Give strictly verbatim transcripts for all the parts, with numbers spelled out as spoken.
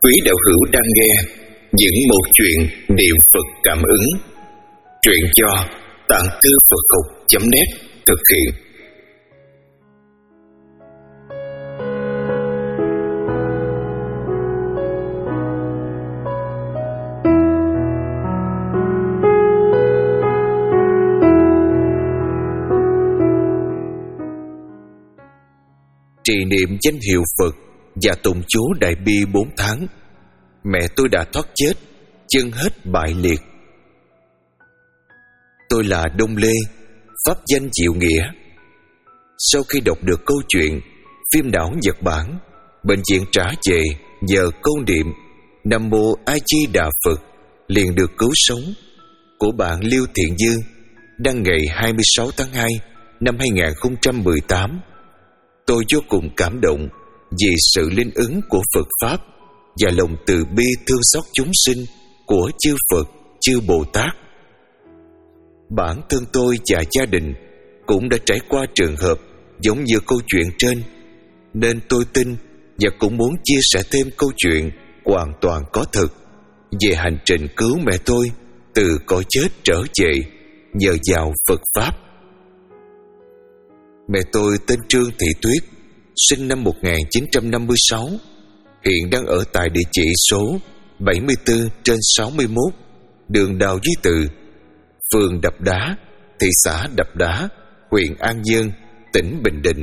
Quý đạo hữu đang nghe những một chuyện niệm Phật cảm ứng. Truyện do Tạng Thư Phật Học chấm net thực hiện. Trì niệm danh hiệu Phật và tụng chú Đại Bi bốn tháng, mẹ tôi đã thoát chết, chân hết bại liệt. Tôi là Đông Lê, pháp danh Diệu Nghĩa. Sau khi đọc được câu chuyện phim não Nhật Bản, bệnh viện trả về nhờ câu niệm Nam Mô A Di Đà Phật liền được cứu sống của bạn Liêu Thiện Dư, đăng ngày hai mươi sáu tháng hai năm hai nghìn không trăm mười tám. Tôi vô cùng cảm động vì sự linh ứng của Phật Pháp và lòng từ bi thương xót chúng sinh của chư Phật, chư Bồ Tát. Bản thân tôi và gia đình cũng đã trải qua trường hợp giống như câu chuyện trên, nên tôi tin và cũng muốn chia sẻ thêm câu chuyện hoàn toàn có thật về hành trình cứu mẹ tôi từ cõi chết trở về nhờ vào Phật Pháp. Mẹ tôi tên Trương Thị Tuyết, sinh năm một nghìn chín trăm năm mươi sáu, hiện đang ở tại địa chỉ số bảy mươi tư trên sáu mươi mốt đường Đào Duy Từ, phường Đập Đá, thị xã Đập Đá, huyện An Dương, tỉnh Bình Định.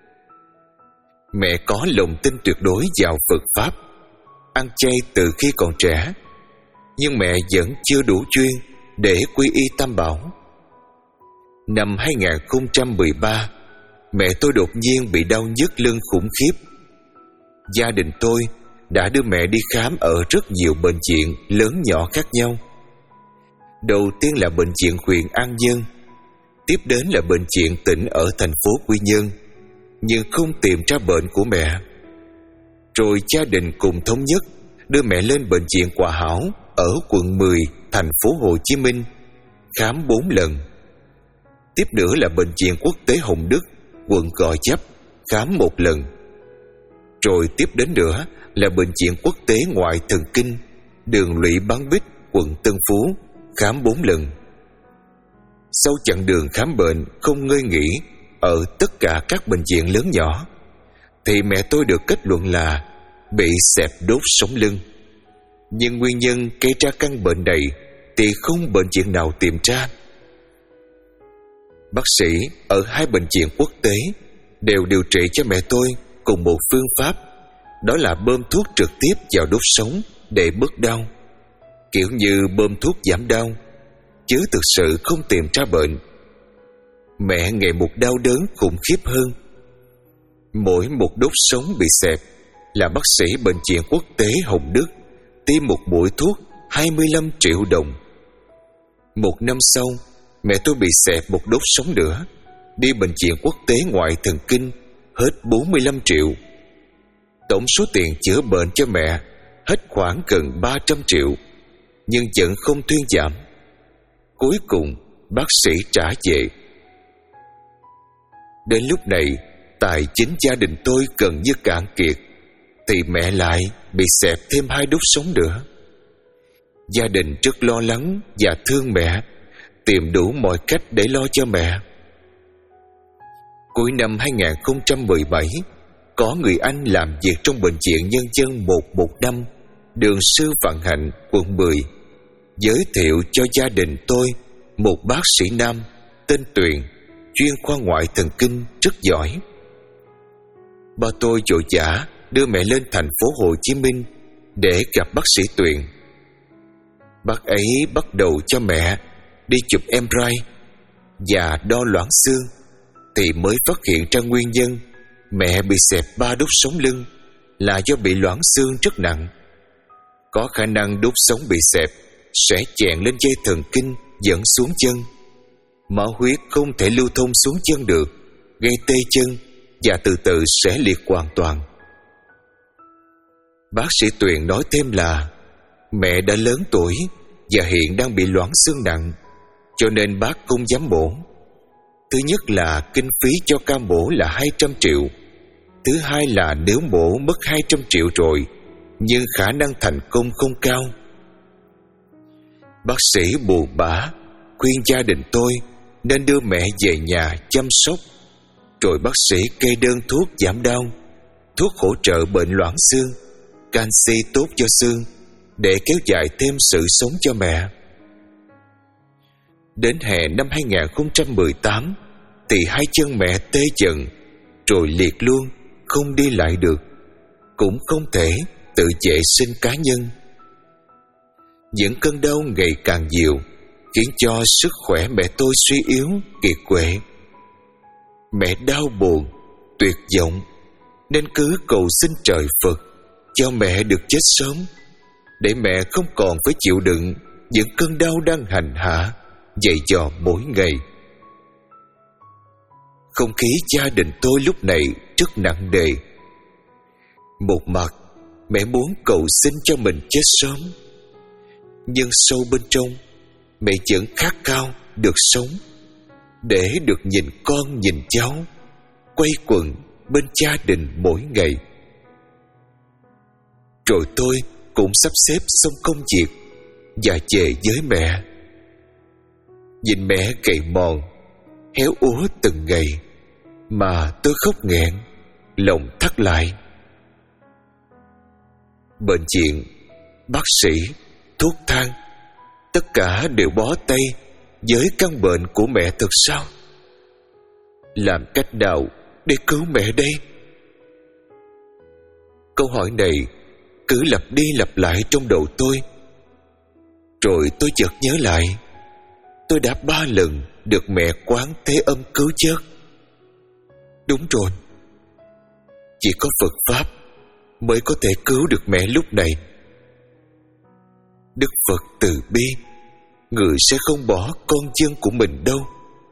Mẹ có lòng tin tuyệt đối vào Phật Pháp, ăn chay từ khi còn trẻ, nhưng mẹ vẫn chưa đủ chuyên để quy y Tam Bảo. Năm hai nghìn không trăm mười ba, mẹ tôi đột nhiên bị đau nhức lưng khủng khiếp. Gia đình tôi đã đưa mẹ đi khám ở rất nhiều bệnh viện lớn nhỏ khác nhau. Đầu tiên là bệnh viện huyện An Dương, tiếp đến là bệnh viện tỉnh ở thành phố Quy Nhơn, nhưng không tìm ra bệnh của mẹ. Rồi gia đình cùng thống nhất đưa mẹ lên bệnh viện Hòa Hảo ở quận mười, thành phố Hồ Chí Minh, khám bốn lần. Tiếp nữa là bệnh viện Quốc tế Hồng Đức, quận Gò Vấp, khám một lần. Rồi tiếp đến nữa là bệnh viện Quốc tế Ngoại Thần Kinh, đường Lũy Bán Bích, quận Tân Phú, khám bốn lần. Sau chặng đường khám bệnh không ngơi nghỉ ở tất cả các bệnh viện lớn nhỏ, thì mẹ tôi được kết luận là bị xẹp đốt sống lưng. Nhưng nguyên nhân gây ra căn bệnh này thì không bệnh viện nào tìm ra. Bác sĩ ở hai bệnh viện quốc tế đều điều trị cho mẹ tôi cùng một phương pháp, đó là bơm thuốc trực tiếp vào đốt sống để bớt đau, kiểu như bơm thuốc giảm đau, chứ thực sự không tìm ra bệnh. Mẹ ngày một đau đớn khủng khiếp hơn. Mỗi một đốt sống bị xẹp là bác sĩ bệnh viện Quốc tế Hồng Đức tiêm một mũi thuốc hai mươi lăm triệu đồng. Một năm sau, mẹ tôi bị xẹp một đốt sống nữa, đi bệnh viện Quốc tế Ngoại Thần Kinh hết bốn mươi lăm triệu. Tổng số tiền chữa bệnh cho mẹ hết khoảng gần ba trăm triệu, nhưng vẫn không thuyên giảm. Cuối cùng bác sĩ trả về. Đến lúc này, tài chính gia đình tôi gần như cạn kiệt, thì mẹ lại bị xẹp thêm hai đốt sống nữa. Gia đình rất lo lắng và thương mẹ, tìm đủ mọi cách để lo cho mẹ. Cuối năm hai nghìn không trăm mười bảy, có người Anh làm việc trong bệnh viện Nhân dân một một năm, đường Sư Vạn Hạnh, quận mười, giới thiệu cho gia đình tôi một bác sĩ nam tên Tuyền, chuyên khoa ngoại thần kinh rất giỏi. Ba tôi vội vã đưa mẹ lên thành phố Hồ Chí Minh để gặp bác sĩ Tuyền. Bác ấy bắt đầu cho mẹ đi chụp em rờ i và đo loãng xương, thì mới phát hiện ra nguyên nhân mẹ bị xẹp ba đốt sống lưng là do bị loãng xương rất nặng. Có khả năng đốt sống bị xẹp sẽ chèn lên dây thần kinh dẫn xuống chân. Máu huyết không thể lưu thông xuống chân được, gây tê chân và từ từ sẽ liệt hoàn toàn. Bác sĩ Tuyền nói thêm là mẹ đã lớn tuổi và hiện đang bị loãng xương nặng, cho nên bác không dám mổ. Thứ nhất là kinh phí cho ca mổ là hai trăm triệu. Thứ hai là nếu mổ mất hai trăm triệu rồi, nhưng khả năng thành công không cao. Bác sĩ buồn bã khuyên gia đình tôi nên đưa mẹ về nhà chăm sóc. Rồi bác sĩ kê đơn thuốc giảm đau, thuốc hỗ trợ bệnh loãng xương, canxi tốt cho xương, để kéo dài thêm sự sống cho mẹ. Đến hè năm hai không một tám thì hai chân mẹ tê dần, rồi liệt luôn, không đi lại được, cũng không thể tự vệ sinh cá nhân. Những cơn đau ngày càng nhiều khiến cho sức khỏe mẹ tôi suy yếu, kiệt quệ. Mẹ đau buồn, tuyệt vọng, nên cứ cầu xin trời Phật cho mẹ được chết sớm, để mẹ không còn phải chịu đựng những cơn đau đang hành hạ, dày dò mỗi ngày. Không khí gia đình tôi lúc này rất nặng nề. Một mặt, mẹ muốn cầu xin cho mình chết sớm, nhưng sâu bên trong, mẹ vẫn khát khao được sống, để được nhìn con nhìn cháu quây quần bên gia đình mỗi ngày. Rồi tôi cũng sắp xếp xong công việc và về với mẹ. Nhìn mẹ gầy mòn, héo úa từng ngày mà tôi khóc nghẹn, lòng thắt lại. Bệnh viện, bác sĩ, thuốc thang, tất cả đều bó tay với căn bệnh của mẹ thật sao? Làm cách nào để cứu mẹ đây? Câu hỏi này cứ lặp đi lặp lại trong đầu tôi. Rồi tôi chợt nhớ lại, tôi đã ba lần được mẹ Quán Thế Âm cứu vớt. Đúng rồi, chỉ có Phật Pháp mới có thể cứu được mẹ lúc này. Đức Phật từ bi, Người sẽ không bỏ con dân của mình đâu.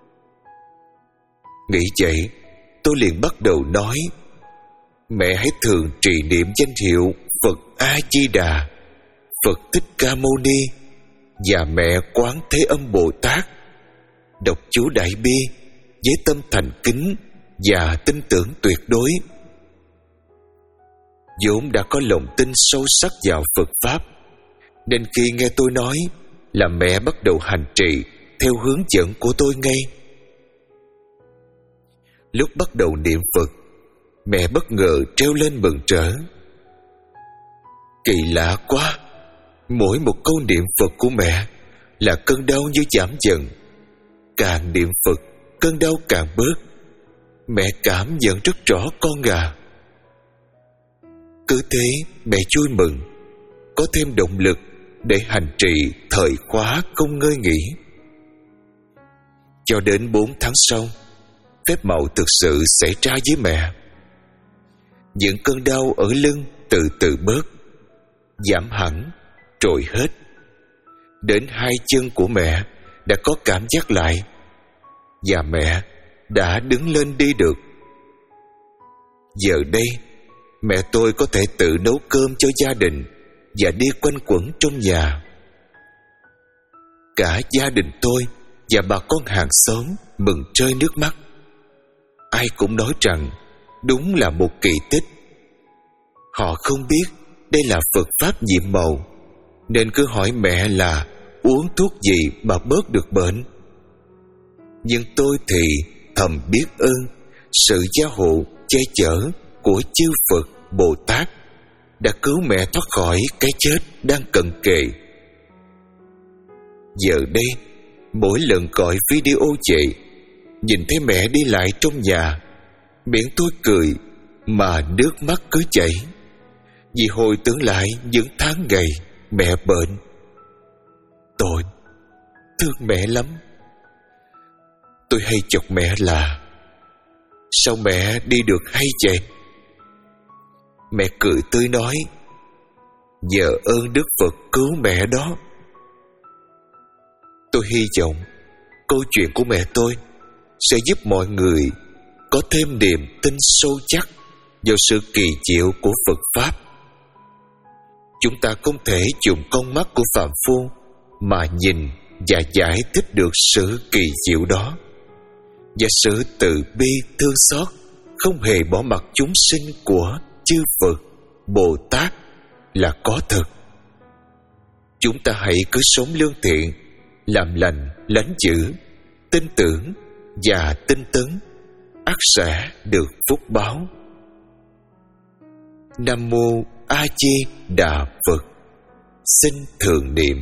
Nghĩ vậy, tôi liền bắt đầu nói: mẹ hãy thường trì niệm danh hiệu Phật A Di Đà, Phật Thích Ca Mâu Ni và mẹ Quán Thế Âm Bồ Tát. Đọc chú Đại Bi với tâm thành kính và tin tưởng tuyệt đối. vốn đã có lòng tin sâu sắc vào Phật Pháp, nên khi nghe tôi nói là mẹ bắt đầu hành trì theo hướng dẫn của tôi ngay. Lúc bắt đầu niệm Phật, mẹ bất ngờ treo lên mừng rỡ. Kỳ lạ quá, mỗi một câu niệm Phật của mẹ là cơn đau như giảm dần. Càng niệm Phật, cơn đau càng bớt. Mẹ cảm nhận rất rõ con à. Cứ thế mẹ vui mừng, có thêm động lực để hành trì thời khóa không ngơi nghỉ. Cho đến bốn tháng sau, phép màu thực sự xảy ra với mẹ. Những cơn đau ở lưng từ từ bớt, giảm hẳn, rồi hết. Đến hai chân của mẹ đã có cảm giác lại, và mẹ đã đứng lên đi được. Giờ đây, mẹ tôi có thể tự nấu cơm cho gia đình và đi quanh quẩn trong nhà. Cả gia đình tôi và bà con hàng xóm mừng rơi nước mắt. Ai cũng nói rằng đúng là một kỳ tích. Họ không biết đây là Phật Pháp nhiệm màu, nên cứ hỏi mẹ là uống thuốc gì mà bớt được bệnh. Nhưng tôi thì thầm biết ơn sự gia hộ che chở của chư Phật Bồ Tát đã cứu mẹ thoát khỏi cái chết đang cận kề. Giờ đây, mỗi lần gọi video về, nhìn thấy mẹ đi lại trong nhà, miệng tôi cười mà nước mắt cứ chảy, vì hồi tưởng lại những tháng ngày mẹ bệnh. Tôi thương mẹ lắm. Tôi hay chọc mẹ là: sao mẹ đi được hay vậy? Mẹ cười tươi nói: nhờ ơn Đức Phật cứu mẹ đó. Tôi hy vọng câu chuyện của mẹ tôi sẽ giúp mọi người có thêm niềm tin sâu chắc vào sự kỳ diệu của Phật Pháp. Chúng ta không thể dùng con mắt của phàm phu mà nhìn và giải thích được sự kỳ diệu đó. Và sự từ bi thương xót không hề bỏ mặc chúng sinh của chư Phật Bồ Tát là có thật. Chúng ta hãy cứ sống lương thiện, làm lành, lánh dữ, tin tưởng và tinh tấn, ắt sẽ được phúc báo. Nam Mô A Di Đà Phật. Xin thường niệm.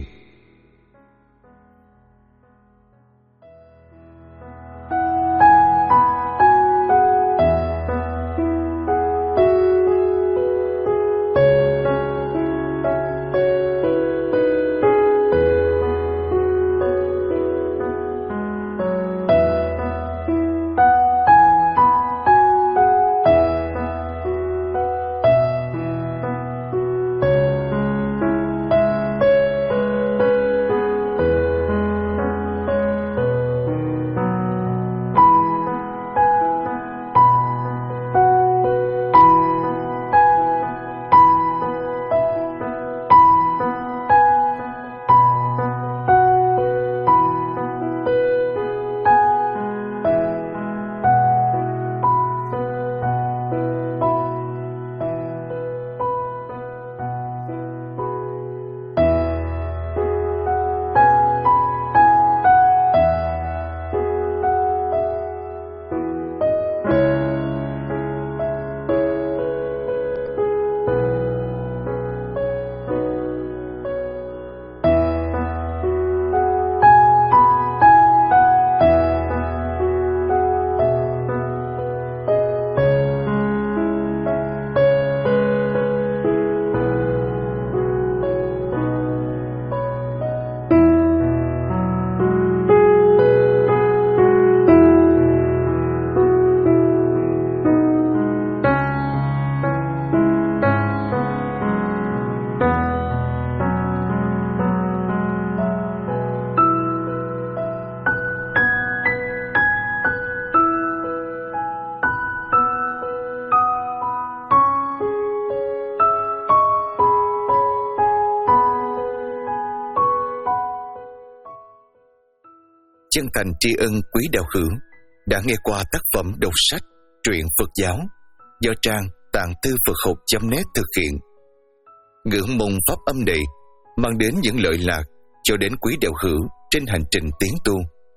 Chân thành tri ân quý đạo hữu đã nghe qua tác phẩm đọc sách truyện Phật giáo do trang tạng thư Phật học chấm net thực hiện. Ngưỡng mong pháp âm này mang đến những lợi lạc cho đến quý đạo hữu trên hành trình tiến tu.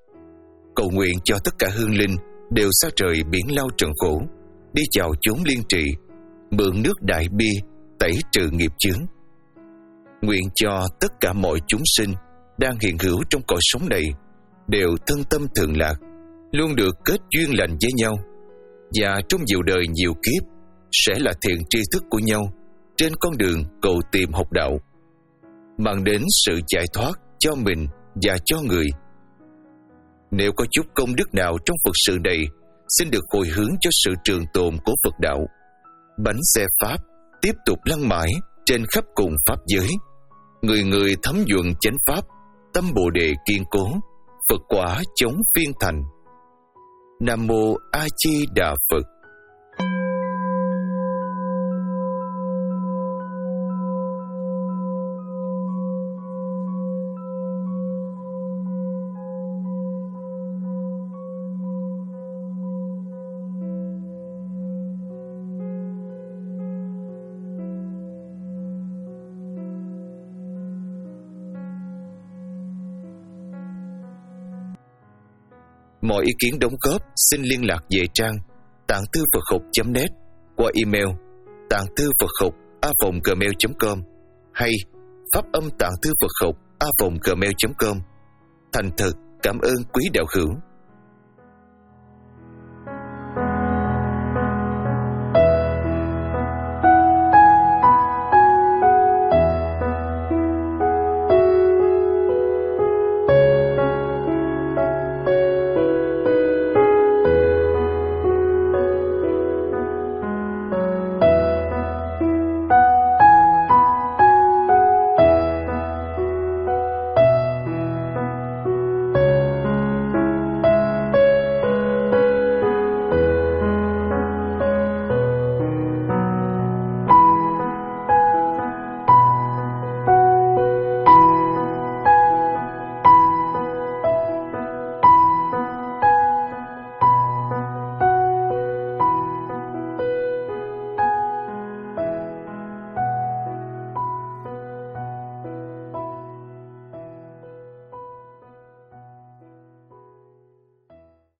Cầu nguyện cho tất cả hương linh đều xa trời biển lao trần khổ, đi vào chốn liên trì, mượn nước đại bi tẩy trừ nghiệp chướng. Nguyện cho tất cả mọi chúng sinh đang hiện hữu trong cõi sống này đều thân tâm thường lạc, luôn được kết duyên lành với nhau, và trong nhiều đời nhiều kiếp sẽ là thiện tri thức của nhau trên con đường cầu tìm học đạo, mang đến sự giải thoát cho mình và cho người. Nếu có chút công đức nào trong Phật sự này, xin được hồi hướng cho sự trường tồn của Phật đạo. Bánh xe Pháp tiếp tục lăn mãi trên khắp cùng Pháp giới, người người thấm nhuận chánh Pháp, tâm Bồ Đề kiên cố, Phật quả chống phiên thành. Nam Mô A Di Đà Phật. Mọi ý kiến đóng góp xin liên lạc về trang tạng thư Phật học chấm net qua email tạng thư Phật học a vòng gmail chấm com hay pháp âm tạng thư Phật học a vòng gmail chấm com. Thành thật cảm ơn quý đạo hữu.